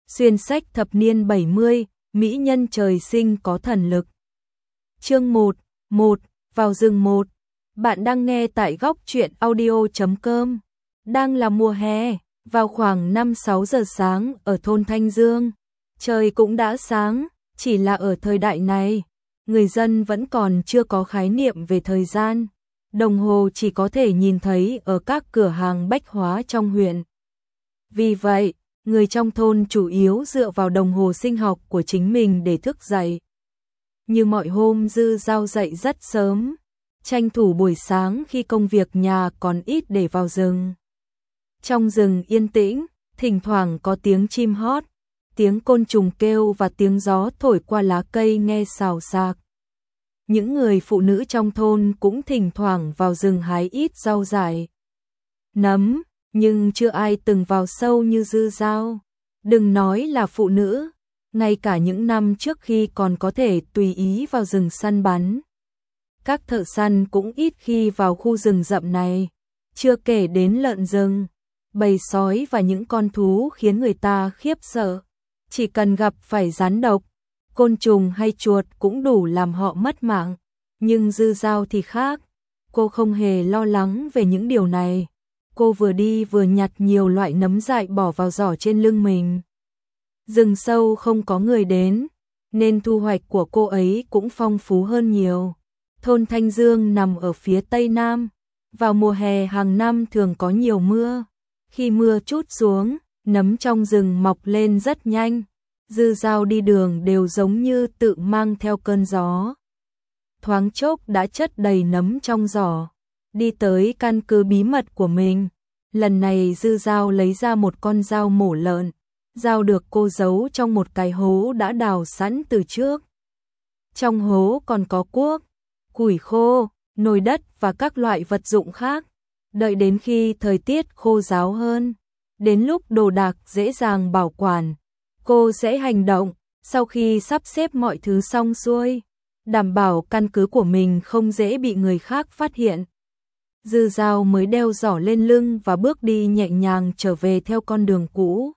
Xuyên sách thập niên 70, mỹ nhân trời sinh có thần lực. Chương 1, vào rừng 1. Bạn đang nghe tại góc truyện audio.com. Đang là mùa hè, vào khoảng 5-6 giờ sáng ở thôn Thanh Dương. Trời cũng đã sáng, chỉ là ở thời đại này, người dân vẫn còn chưa có khái niệm về thời gian. Đồng hồ chỉ có thể nhìn thấy ở các cửa hàng bách hóa trong huyện. Vì vậy, người trong thôn chủ yếu dựa vào đồng hồ sinh học của chính mình để thức dậy. Như mọi hôm Dư Dao dậy rất sớm, tranh thủ buổi sáng khi công việc nhà còn ít để vào rừng. Trong rừng yên tĩnh, thỉnh thoảng có tiếng chim hót, tiếng côn trùng kêu và tiếng gió thổi qua lá cây nghe xào xạc. Những người phụ nữ trong thôn cũng thỉnh thoảng vào rừng hái ít rau dại, nấm, nhưng chưa ai từng vào sâu như Dư Dao. Đừng nói là phụ nữ, ngay cả những năm trước khi còn có thể tùy ý vào rừng săn bắn, các thợ săn cũng ít khi vào khu rừng rậm này, chưa kể đến lợn rừng, bầy sói và những con thú khiến người ta khiếp sợ. Chỉ cần gặp phải rắn độc, côn trùng hay chuột cũng đủ làm họ mất mạng. Nhưng Dư Dao thì khác, cô không hề lo lắng về những điều này. Cô vừa đi vừa nhặt nhiều loại nấm dại bỏ vào giỏ trên lưng mình. Rừng sâu không có người đến, nên thu hoạch của cô ấy cũng phong phú hơn nhiều. Thôn Thanh Dương nằm ở phía tây nam, vào mùa hè hàng năm thường có nhiều mưa. Khi mưa trút xuống, nấm trong rừng mọc lên rất nhanh. Dư Dao đi đường đều giống như tự mang theo cơn gió. Thoáng chốc đã chất đầy nấm trong giỏ. Đi tới căn cứ bí mật của mình. Lần này Dư Dao lấy ra một con dao mổ lợn. Dao được cô giấu trong một cái hố đã đào sẵn từ trước. Trong hố còn có cuốc, củi khô, nồi đất và các loại vật dụng khác. Đợi đến khi thời tiết khô ráo hơn, đến lúc đồ đạc dễ dàng bảo quản, cô sẽ hành động. Sau khi sắp xếp mọi thứ xong xuôi, đảm bảo căn cứ của mình không dễ bị người khác phát hiện, Dư Dao mới đeo giỏ lên lưng và bước đi nhẹ nhàng trở về theo con đường cũ.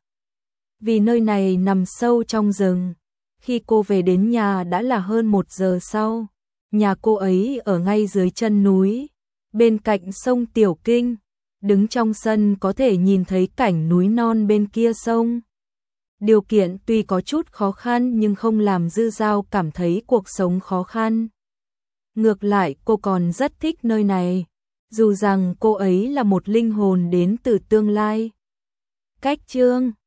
Vì nơi này nằm sâu trong rừng, khi cô về đến nhà đã là hơn 1 giờ sau. Nhà cô ấy ở ngay dưới chân núi, bên cạnh sông Tiểu Kinh. Đứng trong sân có thể nhìn thấy cảnh núi non bên kia sông. Điều kiện tuy có chút khó khăn nhưng không làm Dư Dao cảm thấy cuộc sống khó khăn. Ngược lại cô còn rất thích nơi này, dù rằng cô ấy là một linh hồn đến từ tương lai. Cách chương